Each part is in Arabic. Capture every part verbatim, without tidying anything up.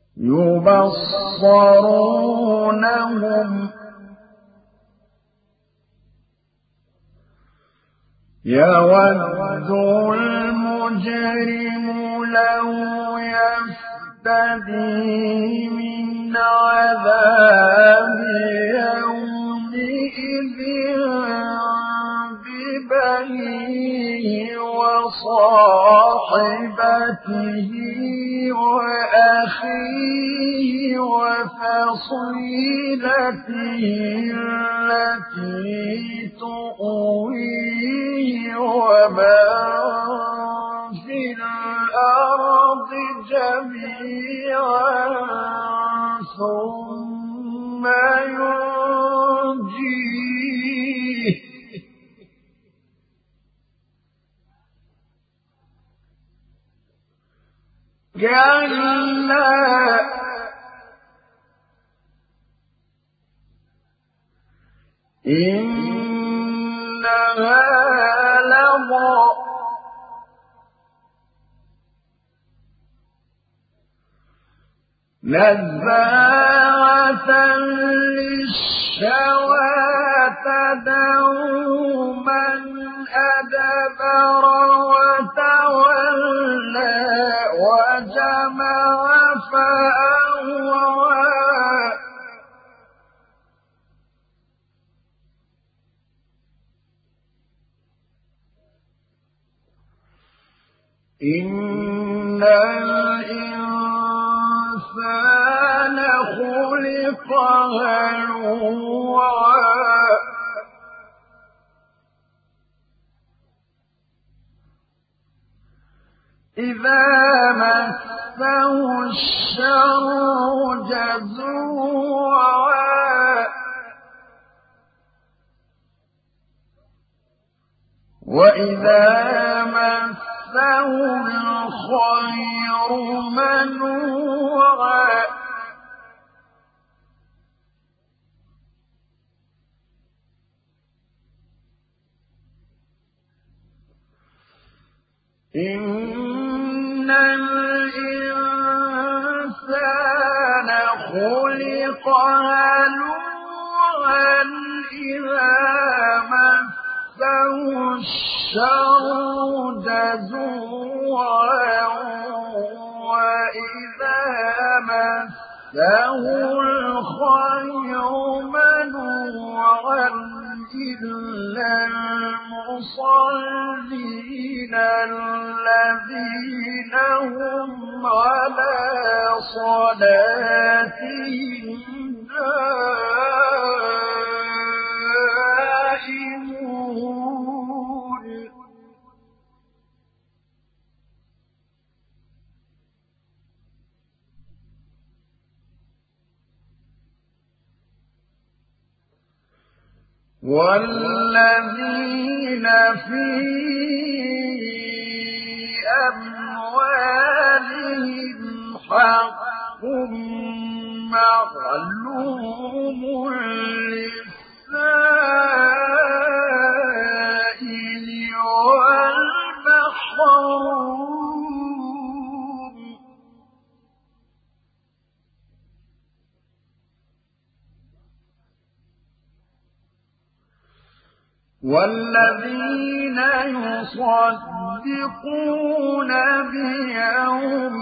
يبصرونهم يود المجرم لو يفتدي من عذاب يومئذ ببنيه وصاحبته وأخيه وفصيلته التي تؤويه ومن في الأرض جميعا ثم ينجيه كلا إنها لظى نزاعة للشوى تدعو من أدبر وتولى وجمع فأوعى إن الإنسان خلق هلوعا إذا مسه الشر جزوعا وإذا مسه الخير منوعا إن الإنسان خلق هلوعا إذا مسه الشر جزوعا وإذا مسه الخير منوعا إلا المصلين الذين هم على صلاتهم دائمون والذين في أموالهم حق معلوم للسائل والمحروم والذين يصدقون بيوم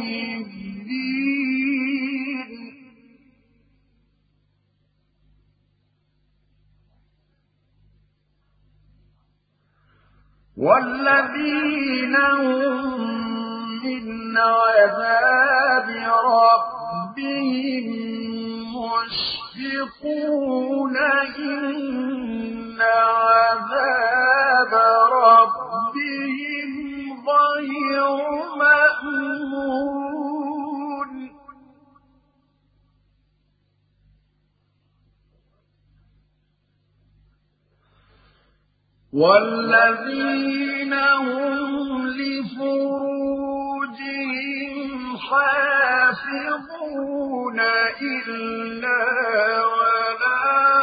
الدين والذين هم من عذاب ربهم مشفقون إن عذاب ربهم غير مأمون والذين هم لفروجهم حافظون إلا على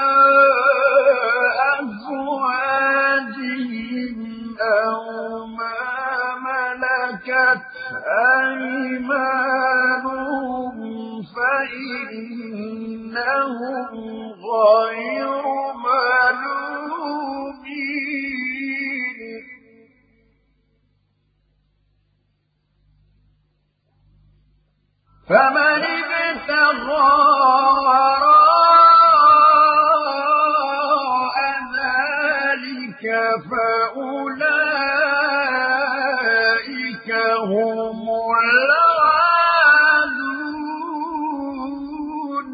أزواجهم أو ما ملكت أيمانهم فإنهم غير ملومين فمن ابتغى وراء ذلك فأولئك هم العادون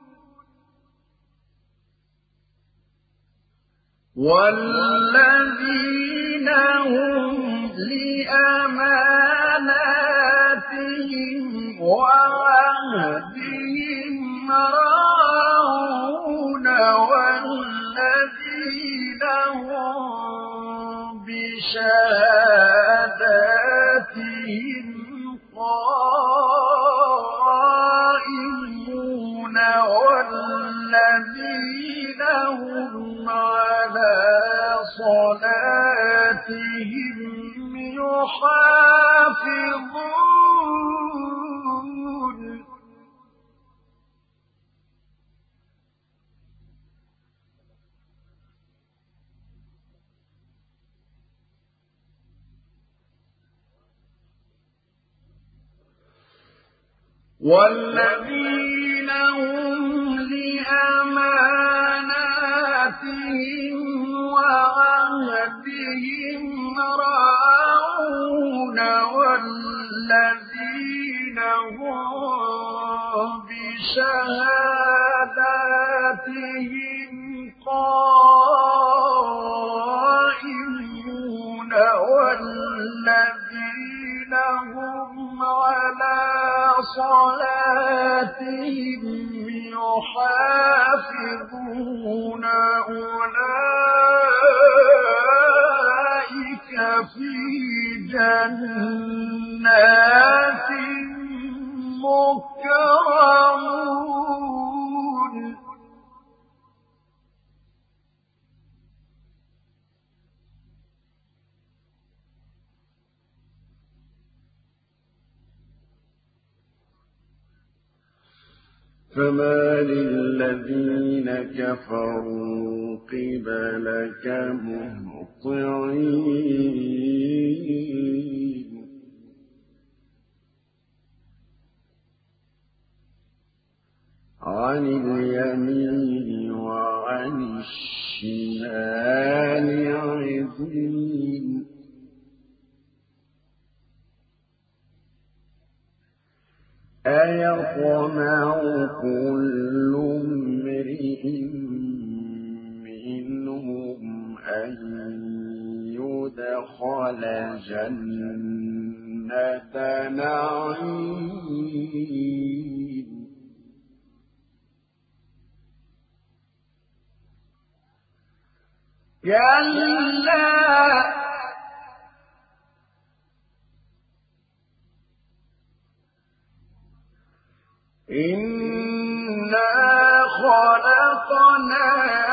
والذين هم لأماناتهم وعهدهم راعون والذين هم بشهاداتهم قائمون والذين هم على صلاتهم يحافظون والذين هم لأماناتهم وعهدهم راعون والذين هم بشهاداتهم قائمون والذين هم على صلاتهم يحافظون أولئك في جنات مكرمون فما للذين كفروا قبلك مهطعين عن اليمين وعن الشمال عزين أيطمع كل امرئ منهم أن يدخل جنة نعيم كلا إنا خلقناهم